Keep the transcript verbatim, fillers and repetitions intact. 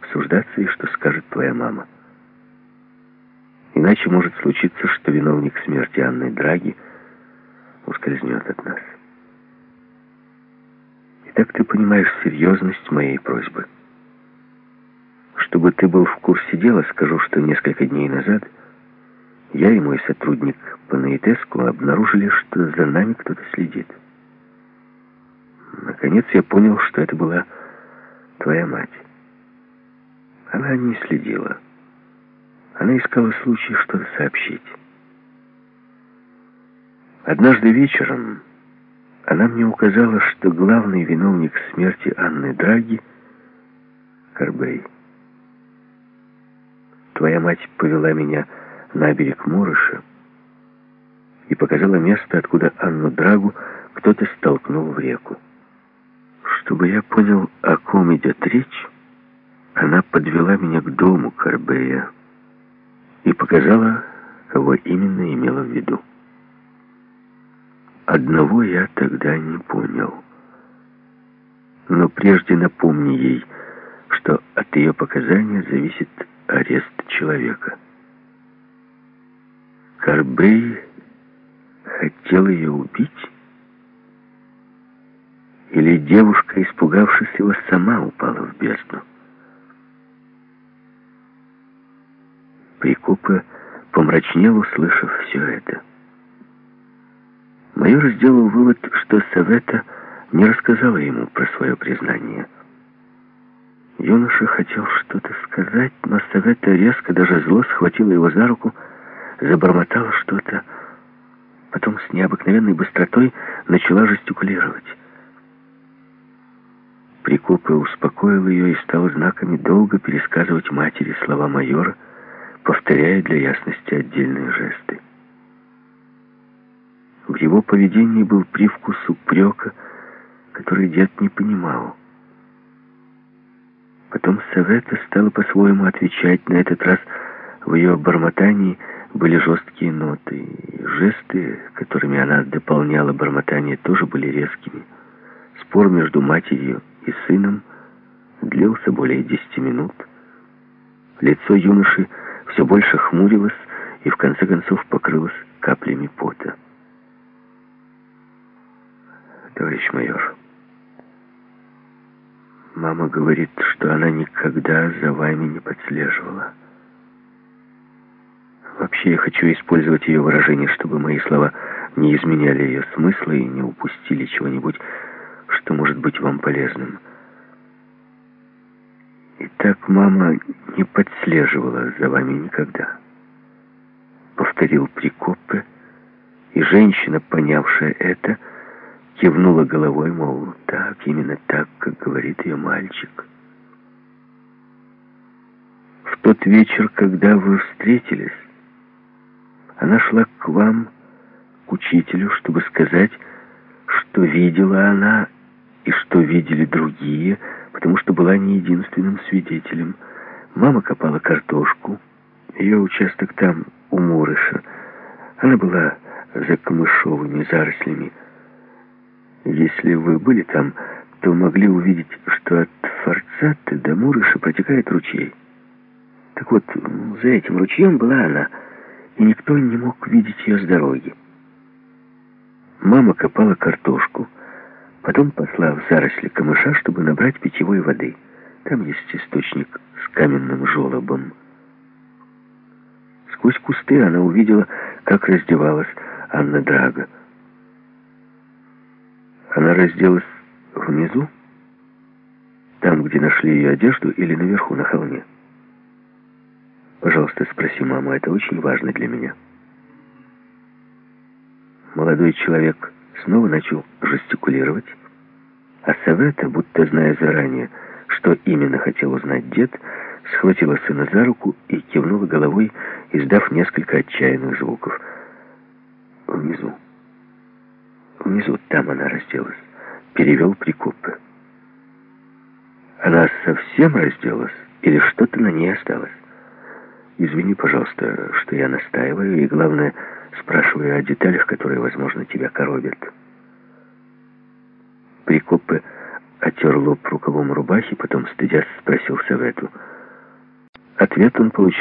обсуждаться и что скажет твоя мама. Иначе может случиться, что виновник смерти Анны Драги ускользнет от нас. Итак, ты понимаешь серьезность моей просьбы. Чтобы ты был в курсе дела, скажу, что несколько дней назад я и мой сотрудник по Нейтеску обнаружили, что за нами кто-то следит. Наконец я понял, что это была твоя мать. Она не следила. Она искала случай что-то сообщить. Однажды вечером она мне указала, что главный виновник смерти Анны Драги — Карбей. Твоя мать повела меня на берег Мурыша и показала место, откуда Анну Драгу кто-то столкнул в реку. Чтобы я понял, о ком идет речь, она подвела меня к дому Карбея и показала, кого именно имела в виду. Одного я тогда не понял. Но прежде напомни ей, что от ее показания зависит арест человека. Карбей хотел ее убить? Или девушка, испугавшись его, сама упала в бездну? Прикупа помрачнел, услышав все это. Майор сделал вывод, что Савета не рассказала ему про свое признание. Юноша хотел что-то сказать, но Савета резко, даже зло, схватила его за руку, забормотала что-то, потом с необыкновенной быстротой начала жестикулировать. Прикупа успокоил ее и стал знаками долго пересказывать матери слова майора, повторяя для ясности отдельные жесты. В его поведении был привкус упрека, который дед не понимал. Потом Савета стала по-своему отвечать. На этот раз в ее бормотании были жесткие ноты. И жесты, которыми она дополняла бормотание, тоже были резкими. Спор между матерью и сыном длился более десяти минут. Лицо юноши все больше хмурилось и в конце концов покрылось каплями пота. Товарищ майор, мама говорит, что она никогда за вами не подслеживала. Вообще я хочу использовать ее выражение, чтобы мои слова не изменяли ее смысла и не упустили чего-нибудь, что может быть вам полезным. Итак, мама не подслеживала за вами никогда, повторил Прикопе, и женщина, понявшая это, кивнула головой, мол, так, именно так, как говорит ее мальчик. В тот вечер, когда вы встретились, она шла к вам, к учителю, чтобы сказать, что видела она и что видели другие, потому что была не единственным свидетелем. Мама копала картошку, ее участок там, у Мурыша. Она была за камышовыми зарослями. Если вы были там, то могли увидеть, что от Форцаты до Мурыша протекает ручей. Так вот, за этим ручьем была она, и никто не мог видеть ее с дороги. Мама копала картошку, потом пошла в заросли камыша, чтобы набрать питьевой воды. Там есть источник с каменным желобом. Сквозь кусты она увидела, как раздевалась Анна Драга. Она разделась внизу, там, где нашли ее одежду, или наверху, на холме? Пожалуйста, спроси маму, это очень важно для меня. Молодой человек снова начал жестикулировать, а Савета, будто зная заранее, что именно хотел узнать дед, схватила сына за руку и кивнула головой, издав несколько отчаянных звуков. Внизу. Внизу, там она разделась. Перевел Прикупе. Она совсем разделась или что-то на ней осталось? Извини, пожалуйста, что я настаиваю, и, главное, спрашиваю о деталях, которые, возможно, тебя коробят. Прикупе отер лоб рукавом рубахи, потом, стыдясь, спросил Савету: Ответ он получил